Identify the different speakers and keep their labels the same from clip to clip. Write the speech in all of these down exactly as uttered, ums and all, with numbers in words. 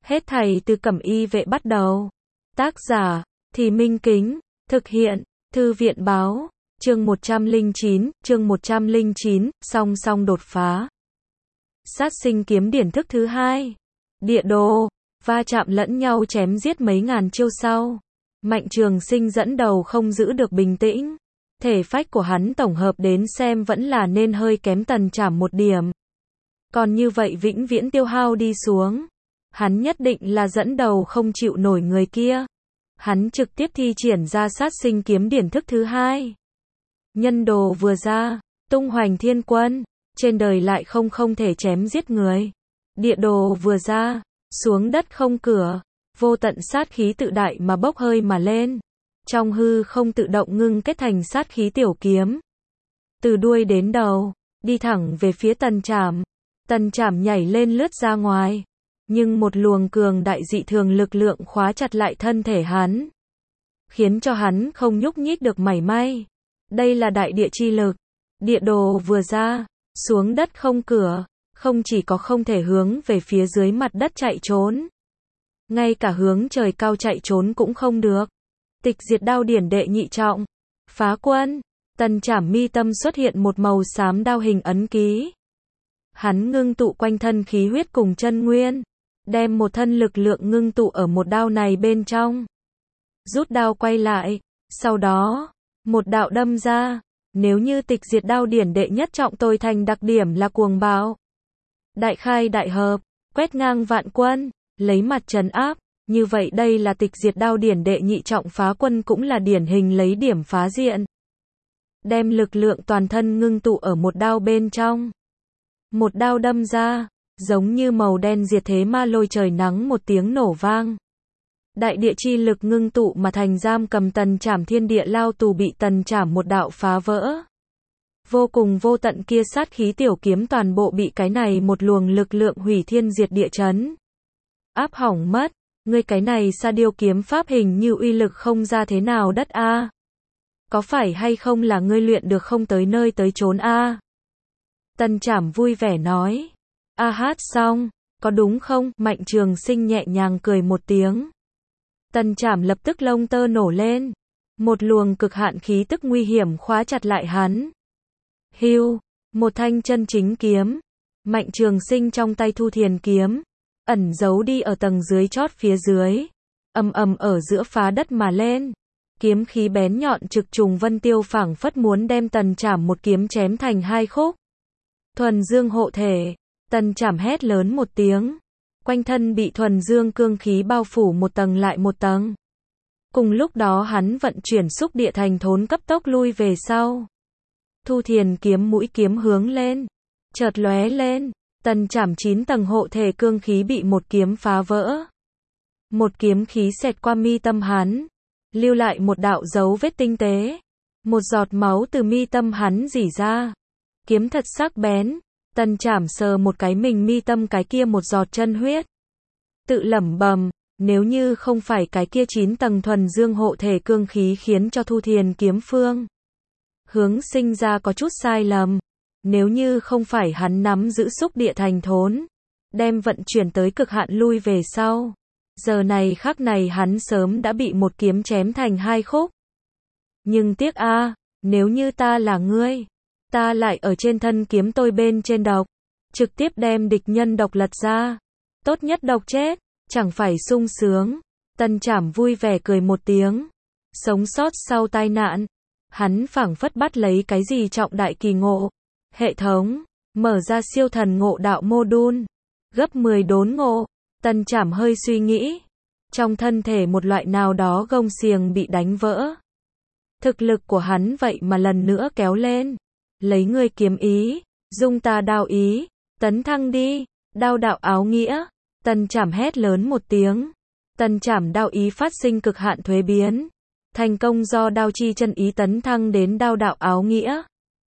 Speaker 1: Hết thảy từ Cẩm Y Vệ bắt đầu. Tác giả, Thì Minh Kính, thực hiện, Thư viện báo, chương một trăm lẻ chín, chương một trăm lẻ chín, song song đột phá. Sát sinh kiếm điển thức thứ hai. Địa đồ, va chạm lẫn nhau chém giết mấy ngàn chiêu sau. Mạnh Trường Sinh dẫn đầu không giữ được bình tĩnh. Thể phách của hắn tổng hợp đến xem vẫn là nên hơi kém Tần Trảm một điểm. Còn như vậy vĩnh viễn tiêu hao đi xuống. Hắn nhất định là dẫn đầu không chịu nổi người kia. Hắn trực tiếp thi triển ra sát sinh kiếm điển thức thứ hai. Nhân đồ vừa ra, tung hoành thiên quân, trên đời lại không không thể chém giết người. Địa đồ vừa ra, xuống đất không cửa, vô tận sát khí tự đại mà bốc hơi mà lên. Trong hư không tự động ngưng kết thành sát khí tiểu kiếm. Từ đuôi đến đầu, đi thẳng về phía Tần Trảm. Tần Trảm nhảy lên lướt ra ngoài. Nhưng một luồng cường đại dị thường lực lượng khóa chặt lại thân thể hắn. Khiến cho hắn không nhúc nhích được mảy may. Đây là đại địa chi lực. Địa đồ vừa ra, xuống đất không cửa, không chỉ có không thể hướng về phía dưới mặt đất chạy trốn. Ngay cả hướng trời cao chạy trốn cũng không được. Tịch diệt đao điển đệ nhị trọng. Phá quân. Tần Trảm mi tâm xuất hiện một màu xám đao hình ấn ký. Hắn ngưng tụ quanh thân khí huyết cùng chân nguyên. Đem một thân lực lượng ngưng tụ ở một đao này bên trong. Rút đao quay lại. Sau đó, một đạo đâm ra. Nếu như tịch diệt đao điển đệ nhất trọng tôi thành đặc điểm là cuồng bạo. Đại khai đại hợp, quét ngang vạn quân, lấy mặt trấn áp. Như vậy đây là tịch diệt đao điển đệ nhị trọng phá quân cũng là điển hình lấy điểm phá diện. Đem lực lượng toàn thân ngưng tụ ở một đao bên trong. Một đao đâm ra, giống như màu đen diệt thế ma lôi trời nắng một tiếng nổ vang. Đại địa chi lực ngưng tụ mà thành giam cầm Tần Trảm thiên địa lao tù bị Tần Trảm một đạo phá vỡ. Vô cùng vô tận kia sát khí tiểu kiếm toàn bộ bị cái này một luồng lực lượng hủy thiên diệt địa chấn. Áp hỏng mất, ngươi cái này sa điêu kiếm pháp hình như uy lực không ra thế nào đất a. Có phải hay không là ngươi luyện được không tới nơi tới chốn a? Tần Trảm vui vẻ nói. A hát xong, có đúng không? Mạnh Trường Sinh nhẹ nhàng cười một tiếng. Tần Trảm lập tức lông tơ nổ lên. Một luồng cực hạn khí tức nguy hiểm khóa chặt lại hắn. Hưu, một thanh chân chính kiếm. Mạnh Trường Sinh trong tay thu thiền kiếm. Ẩn giấu đi ở tầng dưới chót phía dưới. Ầm ầm ở giữa phá đất mà lên. Kiếm khí bén nhọn trực trùng vân tiêu phảng phất muốn đem Tần Trảm một kiếm chém thành hai khúc. Thuần dương hộ thể. Tần Trảm hét lớn một tiếng. Quanh thân bị thuần dương cương khí bao phủ một tầng lại một tầng. Cùng lúc đó hắn vận chuyển xúc địa thành thốn cấp tốc lui về sau. Thu thiền kiếm mũi kiếm hướng lên. Chợt lóe lên. Tần Trảm chín tầng hộ thể cương khí bị một kiếm phá vỡ. Một kiếm khí xẹt qua mi tâm hắn. Lưu lại một đạo dấu vết tinh tế. Một giọt máu từ mi tâm hắn rỉ ra. Kiếm thật sắc bén. Tần Trảm sờ một cái mình mi tâm cái kia một giọt chân huyết. Tự lẩm bẩm, nếu như không phải cái kia chín tầng thuần dương hộ thể cương khí khiến cho thu thiền kiếm phương hướng sinh ra có chút sai lầm. Nếu như không phải hắn nắm giữ xúc địa thành thốn, đem vận chuyển tới cực hạn lui về sau. Giờ này khắc này hắn sớm đã bị một kiếm chém thành hai khúc. Nhưng tiếc a, nếu như ta là ngươi, ta lại ở trên thân kiếm tôi bên trên độc, trực tiếp đem địch nhân độc lật ra. Tốt nhất độc chết, chẳng phải sung sướng. Tần Trảm vui vẻ cười một tiếng. Sống sót sau tai nạn. Hắn phảng phất bắt lấy cái gì trọng đại kỳ ngộ. Hệ thống, mở ra siêu thần ngộ đạo module. Gấp mười đốn ngộ. Tần Trảm hơi suy nghĩ. Trong thân thể một loại nào đó gông xiềng bị đánh vỡ. Thực lực của hắn vậy mà lần nữa kéo lên. Lấy ngươi kiếm ý, dung ta đao ý, tấn thăng đi, đao đạo áo nghĩa. Tần Trảm hét lớn một tiếng. Tần Trảm đao ý phát sinh cực hạn thuế biến. Thành công do đao chi chân ý tấn thăng đến đao đạo áo nghĩa.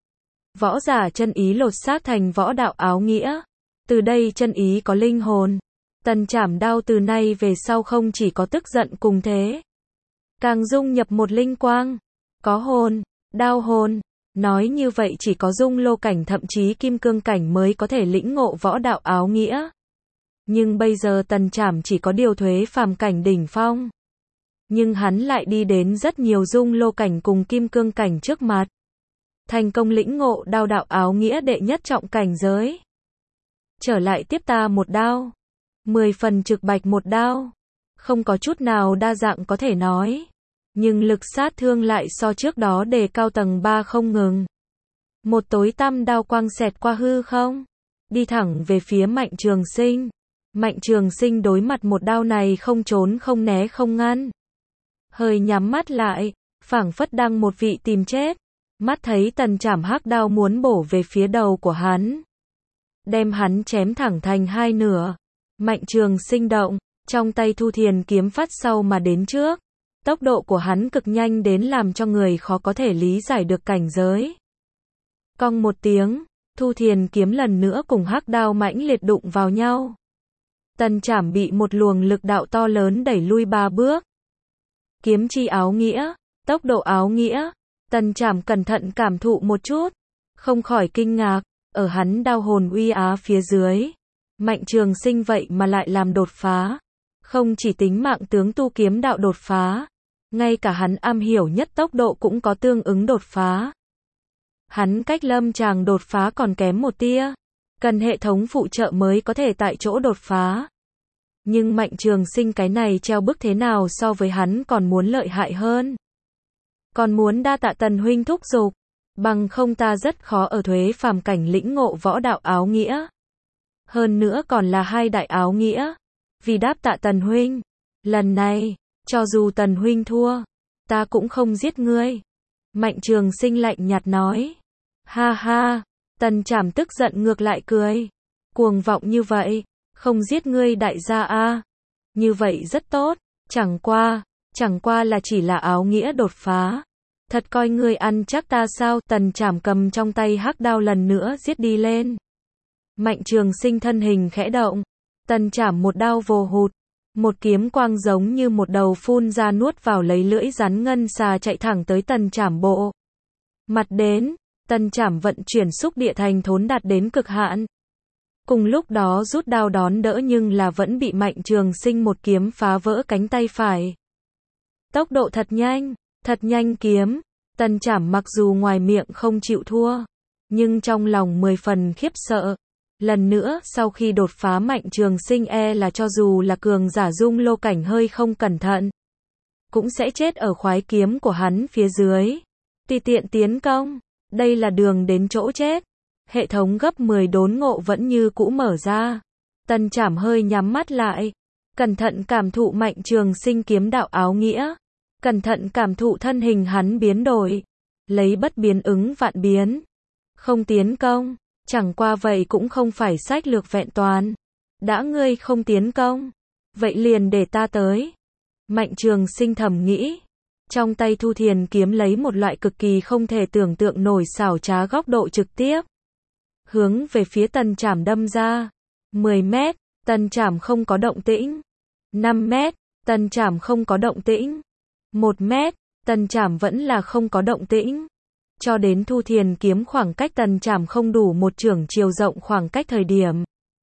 Speaker 1: Võ giả chân ý lột xác thành võ đạo áo nghĩa. Từ đây chân ý có linh hồn. Tần Trảm đao từ nay về sau không chỉ có tức giận cùng thế. Càng dung nhập một linh quang. Có hồn, đao hồn. Nói như vậy chỉ có dung lô cảnh thậm chí kim cương cảnh mới có thể lĩnh ngộ võ đạo áo nghĩa. Nhưng bây giờ Tần Trảm chỉ có điều thuế phàm cảnh đỉnh phong. Nhưng hắn lại đi đến rất nhiều dung lô cảnh cùng kim cương cảnh trước mặt. Thành công lĩnh ngộ đao đạo áo nghĩa đệ nhất trọng cảnh giới. Trở lại tiếp ta một đao. Mười phần trực bạch một đao. Không có chút nào đa dạng có thể nói. Nhưng lực sát thương lại so trước đó đề cao tầng ba không ngừng. Một tối tăm đao quang xẹt qua hư không. Đi thẳng về phía Mạnh Trường Sinh. Mạnh Trường Sinh đối mặt một đao này không trốn không né không ngăn. Hơi nhắm mắt lại, phảng phất đang một vị tìm chết. Mắt thấy Tần Trảm hắc đao muốn bổ về phía đầu của hắn. Đem hắn chém thẳng thành hai nửa. Mạnh Trường Sinh động, trong tay Thu Thiền kiếm phát sau mà đến trước. Tốc độ của hắn cực nhanh đến làm cho người khó có thể lý giải được cảnh giới. Cong một tiếng, Thu Thiền kiếm lần nữa cùng hắc đao mãnh liệt đụng vào nhau. Tần Trảm bị một luồng lực đạo to lớn đẩy lui ba bước. Kiếm chi áo nghĩa, tốc độ áo nghĩa. Tần Trảm cẩn thận cảm thụ một chút, không khỏi kinh ngạc, ở hắn đao hồn uy á phía dưới. Mạnh Trường Sinh vậy mà lại làm đột phá. Không chỉ tính mạng tướng tu kiếm đạo đột phá, ngay cả hắn am hiểu nhất tốc độ cũng có tương ứng đột phá. Hắn cách lâm tràng đột phá còn kém một tia, cần hệ thống phụ trợ mới có thể tại chỗ đột phá. Nhưng Mạnh Trường Sinh cái này treo bức thế nào so với hắn còn muốn lợi hại hơn. Còn muốn đa tạ Tần huynh thúc giục, bằng không ta rất khó ở thuế phàm cảnh lĩnh ngộ võ đạo áo nghĩa. Hơn nữa còn là hai đại áo nghĩa. Vì đáp tạ Tần huynh, lần này, cho dù Tần huynh thua, ta cũng không giết ngươi. Mạnh Trường Sinh lạnh nhạt nói. Ha ha, Tần Trảm tức giận ngược lại cười. Cuồng vọng như vậy, không giết ngươi đại gia a. Như vậy rất tốt, chẳng qua, chẳng qua là chỉ là áo nghĩa đột phá. Thật coi ngươi ăn chắc ta sao? Tần Trảm cầm trong tay hắc đao lần nữa giết đi lên. Mạnh Trường Sinh thân hình khẽ động. Tần Trảm một đao vồ hụt. Một kiếm quang giống như một đầu phun ra nuốt vào lấy lưỡi rắn ngân xà chạy thẳng tới Tần Trảm bộ. Mặt đến, Tần Trảm vận chuyển xúc địa thành thốn đạt đến cực hạn. Cùng lúc đó rút đao đón đỡ nhưng là vẫn bị Mạnh Trường Sinh một kiếm phá vỡ cánh tay phải. Tốc độ thật nhanh, thật nhanh kiếm. Tần Trảm mặc dù ngoài miệng không chịu thua, nhưng trong lòng mười phần khiếp sợ. Lần nữa sau khi đột phá Mạnh Trường Sinh e là cho dù là cường giả dung lô cảnh hơi không cẩn thận, cũng sẽ chết ở khoái kiếm của hắn phía dưới. Tùy tiện tiến công, đây là đường đến chỗ chết. Hệ thống gấp mười đốn ngộ vẫn như cũ mở ra. Tần Trảm hơi nhắm mắt lại, cẩn thận cảm thụ Mạnh Trường Sinh kiếm đạo áo nghĩa. Cẩn thận cảm thụ thân hình hắn biến đổi. Lấy bất biến ứng vạn biến. Không tiến công. Chẳng qua vậy cũng không phải sách lược vẹn toàn. Đã ngươi không tiến công, vậy liền để ta tới. Mạnh Trường Sinh thầm nghĩ. Trong tay Thu Thiền kiếm lấy một loại cực kỳ không thể tưởng tượng nổi xảo trá góc độ trực tiếp. Hướng về phía Tần Trảm đâm ra. mười mét, Tần Trảm không có động tĩnh. năm mét, Tần Trảm không có động tĩnh. một mét, Tần Trảm vẫn là không có động tĩnh. Cho đến Thu Thiền kiếm khoảng cách Tần Trảm không đủ một chưởng chiều rộng khoảng cách thời điểm.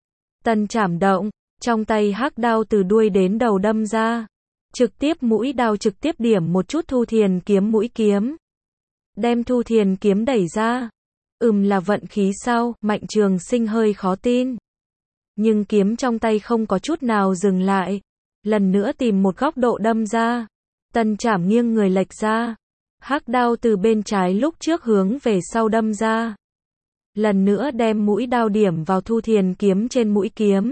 Speaker 1: Tần Trảm động, trong tay hắc đao từ đuôi đến đầu đâm ra. Trực tiếp mũi đao trực tiếp điểm một chút Thu Thiền kiếm mũi kiếm. Đem Thu Thiền kiếm đẩy ra. Ừm là vận khí sao? Mạnh Trường Sinh hơi khó tin. Nhưng kiếm trong tay không có chút nào dừng lại. Lần nữa tìm một góc độ đâm ra. Tần Trảm nghiêng người lệch ra. Hắc đao từ bên trái lúc trước hướng về sau đâm ra. Lần nữa đem mũi đao điểm vào Thu Thiền kiếm trên mũi kiếm.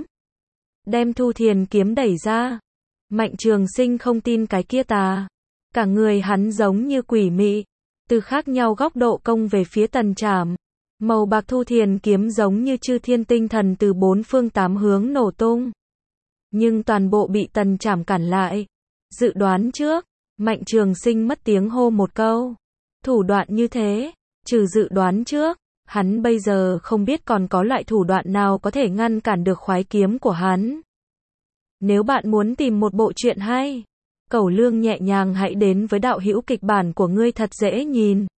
Speaker 1: Đem Thu Thiền kiếm đẩy ra. Mạnh Trường Sinh không tin cái kia tà. Cả người hắn giống như quỷ mị. Từ khác nhau góc độ công về phía Tần Trảm. Màu bạc Thu Thiền kiếm giống như chư thiên tinh thần từ bốn phương tám hướng nổ tung. Nhưng toàn bộ bị Tần Trảm cản lại. Dự đoán trước. Mạnh Trường Sinh mất tiếng hô một câu. Thủ đoạn như thế, trừ dự đoán trước, hắn bây giờ không biết còn có loại thủ đoạn nào có thể ngăn cản được khoái kiếm của hắn. Nếu bạn muốn tìm một bộ truyện hay, Cẩu Lương nhẹ nhàng hãy đến với đạo hữu kịch bản của ngươi thật dễ nhìn.